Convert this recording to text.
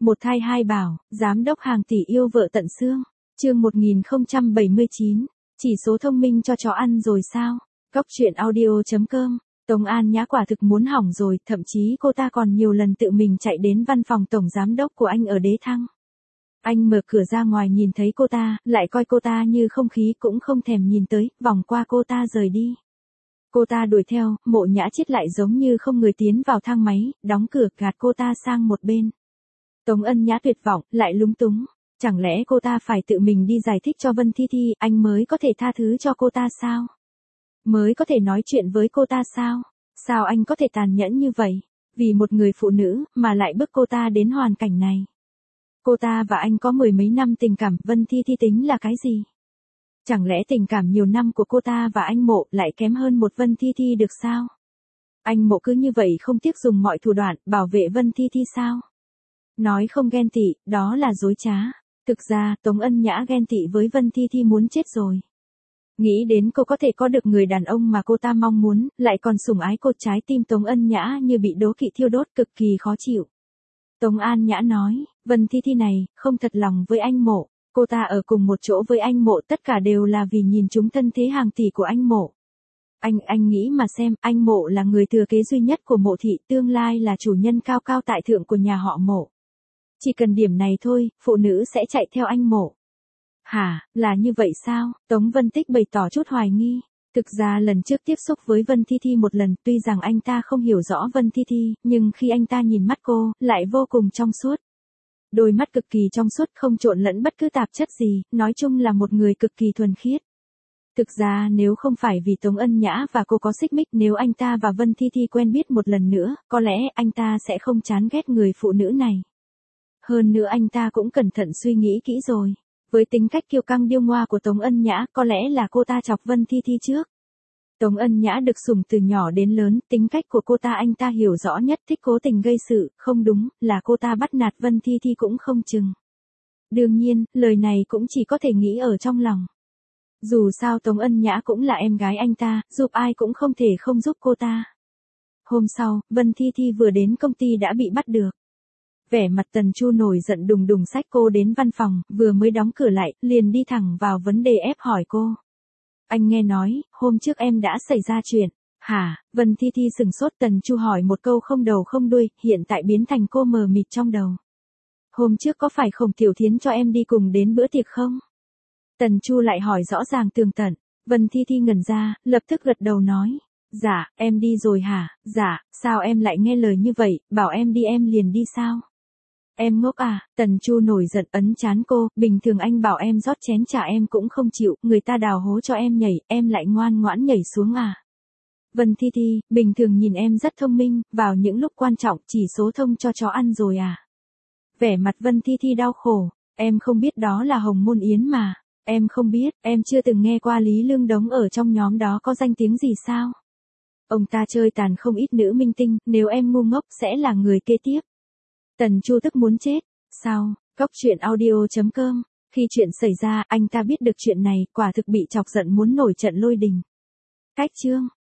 Một thai hai bảo, giám đốc hàng tỷ yêu vợ tận xương. Chương 1079, chỉ số thông minh cho chó ăn rồi sao? Cóc truyện audio.com. Tống An Nhã quả thực muốn hỏng rồi, thậm chí cô ta còn nhiều lần tự mình chạy đến văn phòng tổng giám đốc của anh ở Đế Thăng. Anh mở cửa ra ngoài nhìn thấy cô ta, lại coi cô ta như không khí cũng không thèm nhìn tới, vòng qua cô ta rời đi. Cô ta đuổi theo, Mộ Nhã Chiết lại giống như không người tiến vào thang máy, đóng cửa gạt cô ta sang một bên. Tống Ân Nhã tuyệt vọng, lại lúng túng. Chẳng lẽ cô ta phải tự mình đi giải thích cho Vân Thi Thi, anh mới có thể tha thứ cho cô ta sao? Mới có thể nói chuyện với cô ta sao? Sao anh có thể tàn nhẫn như vậy? Vì một người phụ nữ, mà lại bức cô ta đến hoàn cảnh này. Cô ta và anh có mười mấy năm tình cảm, Vân Thi Thi tính là cái gì? Chẳng lẽ tình cảm nhiều năm của cô ta và anh Mộ lại kém hơn một Vân Thi Thi được sao? Anh Mộ cứ như vậy không tiếc dùng mọi thủ đoạn, bảo vệ Vân Thi Thi sao? Nói không ghen tị, đó là dối trá. Thực ra, Tống Ân Nhã ghen tị với Vân Thi Thi muốn chết rồi. Nghĩ đến cô có thể có được người đàn ông mà cô ta mong muốn, lại còn sủng ái cô, trái tim Tống Ân Nhã như bị đố kỵ thiêu đốt, cực kỳ khó chịu. Tống An Nhã nói, Vân Thi Thi này, không thật lòng với anh Mộ. Cô ta ở cùng một chỗ với anh Mộ tất cả đều là vì nhìn chúng thân thế hàng tỷ của anh Mộ. Anh nghĩ mà xem, anh Mộ là người thừa kế duy nhất của Mộ thị, tương lai là chủ nhân cao cao tại thượng của nhà họ Mộ. Chỉ cần điểm này thôi, phụ nữ sẽ chạy theo anh Mộ. Hả, là như vậy sao? Tống Vân Tích bày tỏ chút hoài nghi. Thực ra lần trước tiếp xúc với Vân Thi Thi một lần, tuy rằng anh ta không hiểu rõ Vân Thi Thi, nhưng khi anh ta nhìn mắt cô, lại vô cùng trong suốt. Đôi mắt cực kỳ trong suốt, không trộn lẫn bất cứ tạp chất gì, nói chung là một người cực kỳ thuần khiết. Thực ra nếu không phải vì Tống Ân Nhã và cô có xích mích, nếu anh ta và Vân Thi Thi quen biết một lần nữa, có lẽ anh ta sẽ không chán ghét người phụ nữ này. Hơn nữa anh ta cũng cẩn thận suy nghĩ kỹ rồi. Với tính cách kiêu căng điêu ngoa của Tống Ân Nhã, có lẽ là cô ta chọc Vân Thi Thi trước. Tống Ân Nhã được sủng từ nhỏ đến lớn, tính cách của cô ta anh ta hiểu rõ nhất, thích cố tình gây sự, không đúng, là cô ta bắt nạt Vân Thi Thi cũng không chừng. Đương nhiên, lời này cũng chỉ có thể nghĩ ở trong lòng. Dù sao Tống Ân Nhã cũng là em gái anh ta, giúp ai cũng không thể không giúp cô ta. Hôm sau, Vân Thi Thi vừa đến công ty đã bị bắt được. Vẻ mặt Tần Chu nổi giận đùng đùng xách cô đến văn phòng, vừa mới đóng cửa lại, liền đi thẳng vào vấn đề ép hỏi cô. Anh nghe nói, hôm trước em đã xảy ra chuyện. Hả? Vân Thi Thi sừng sốt, Tần Chu hỏi một câu không đầu không đuôi, hiện tại biến thành cô mờ mịt trong đầu. Hôm trước có phải Khổng Tiểu Thiến cho em đi cùng đến bữa tiệc không? Tần Chu lại hỏi rõ ràng tường tận. Vân Thi Thi ngẩn ra, lập tức gật đầu nói. Dạ, em đi rồi hả? Dạ, sao em lại nghe lời như vậy, bảo em đi em liền đi sao? Em ngốc à? Tần Chu nổi giận ấn trán cô, bình thường anh bảo em rót chén trà em cũng không chịu, người ta đào hố cho em nhảy, em lại ngoan ngoãn nhảy xuống à? Vân Thi Thi, bình thường nhìn em rất thông minh, vào những lúc quan trọng chỉ số thông cho chó ăn rồi à? Vẻ mặt Vân Thi Thi đau khổ, em không biết đó là Hồng Môn Yến mà, em không biết, em chưa từng nghe qua Lý Lương Đống ở trong nhóm đó có danh tiếng gì sao? Ông ta chơi tàn không ít nữ minh tinh, nếu em ngu ngốc sẽ là người kế tiếp. Tần Chu tức muốn chết. Sao? Cóc truyện audio.com. Khi chuyện xảy ra, anh ta biết được chuyện này, quả thực bị chọc giận muốn nổi trận lôi đình. Cách chương.